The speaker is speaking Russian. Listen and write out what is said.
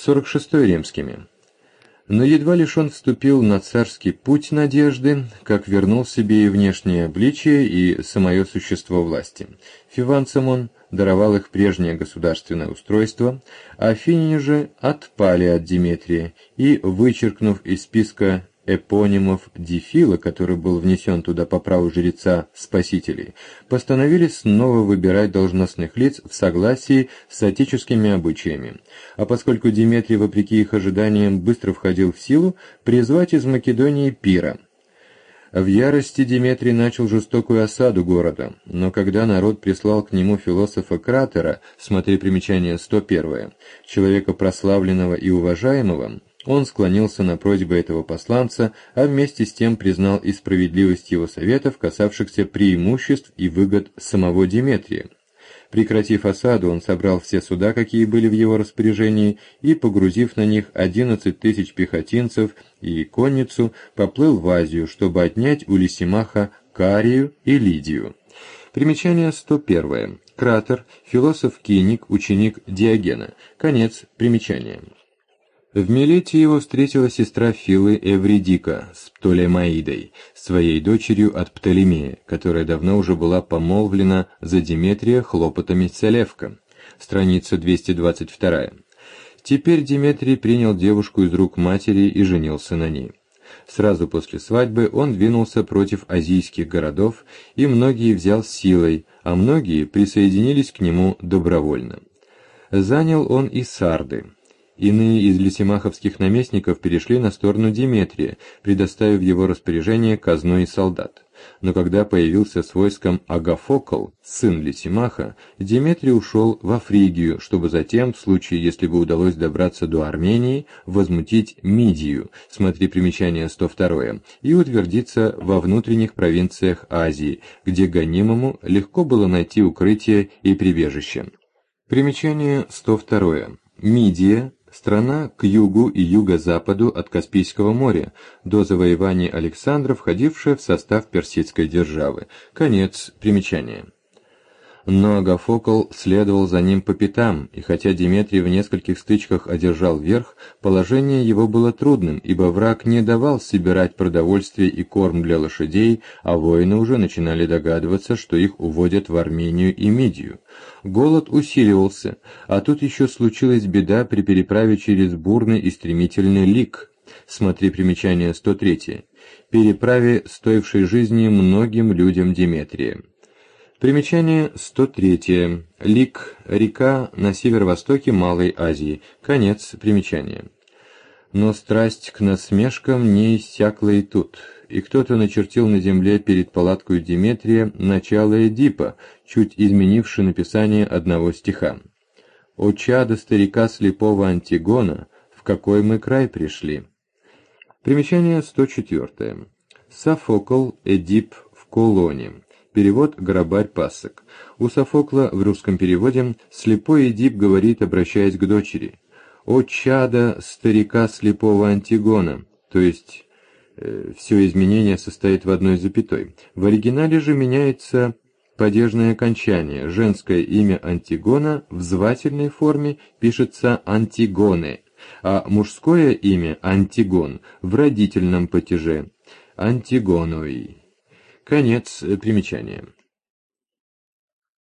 46-й римскими. Но едва лишь он вступил на царский путь надежды, как вернул себе и внешнее обличие, и самое существо власти. Фиванцам он даровал их прежнее государственное устройство, а афиняне же отпали от Деметрия и, вычеркнув из списка эпонимов Дифила, который был внесен туда по праву жреца спасителей, постановили снова выбирать должностных лиц в согласии с отеческими обычаями. А поскольку Деметрий, вопреки их ожиданиям, быстро входил в силу, призвать из Македонии Пира. В ярости Деметрий начал жестокую осаду города, но когда народ прислал к нему философа Кратера, смотри примечание 101, человека прославленного и уважаемого, он склонился на просьбы этого посланца, а вместе с тем признал и справедливость его советов, касавшихся преимуществ и выгод самого Деметрия. Прекратив осаду, он собрал все суда, какие были в его распоряжении, и, погрузив на них 11 тысяч пехотинцев и конницу, поплыл в Азию, чтобы отнять у Лисимаха Карию и Лидию. Примечание 101. Кратер, философ-киник, ученик Диогена. Конец примечания. В Милете его встретила сестра Филы Эвридика с Птолемаидой, своей дочерью от Птолемея, которая давно уже была помолвлена за Деметрия хлопотами Целевка. Страница 222. Теперь Деметрий принял девушку из рук матери и женился на ней. Сразу после свадьбы он двинулся против азийских городов, и многие взял силой, а многие присоединились к нему добровольно. Занял он и Сарды. Иные из лисимаховских наместников перешли на сторону Деметрия, предоставив его распоряжение казну и солдат. Но когда появился с войском Агафокл, сын Лисимаха, Деметрий ушел во Фригию, чтобы затем, в случае, если бы удалось добраться до Армении, возмутить Мидию, смотри примечание 102, и утвердиться во внутренних провинциях Азии, где гонимому легко было найти укрытие и прибежище. Примечание 102. Мидия – страна к югу и юго-западу от Каспийского моря, до завоевания Александра входившая в состав персидской державы. Конец примечания. Но Агафокл следовал за ним по пятам, и хотя Деметрий в нескольких стычках одержал верх, положение его было трудным, ибо враг не давал собирать продовольствие и корм для лошадей, а воины уже начинали догадываться, что их уводят в Армению и Мидию. Голод усиливался, а тут еще случилась беда при переправе через бурный и стремительный Лик. Смотри примечание 103. Переправе, стоившей жизни многим людям Деметрия. Примечание 103. Лик – река на северо-востоке Малой Азии. Конец примечания. Но страсть к насмешкам не иссякла и тут, и кто-то начертил на земле перед палаткой Деметрия начало Эдипа, чуть изменивши написание одного стиха. «О чадо старика слепого Антигона, в какой мы край пришли». Примечание 104. Софокл, Эдип в Колоне. Перевод «Грабарь Пасок». У Софокла в русском переводе слепой Эдип говорит, обращаясь к дочери: «О чадо старика слепого Антигона», то есть все изменение состоит в одной запятой. В оригинале же меняется падежное окончание. Женское имя Антигона в звательной форме пишется Антигоне, а мужское имя Антигон в родительном падеже Антигоной. Конец примечания.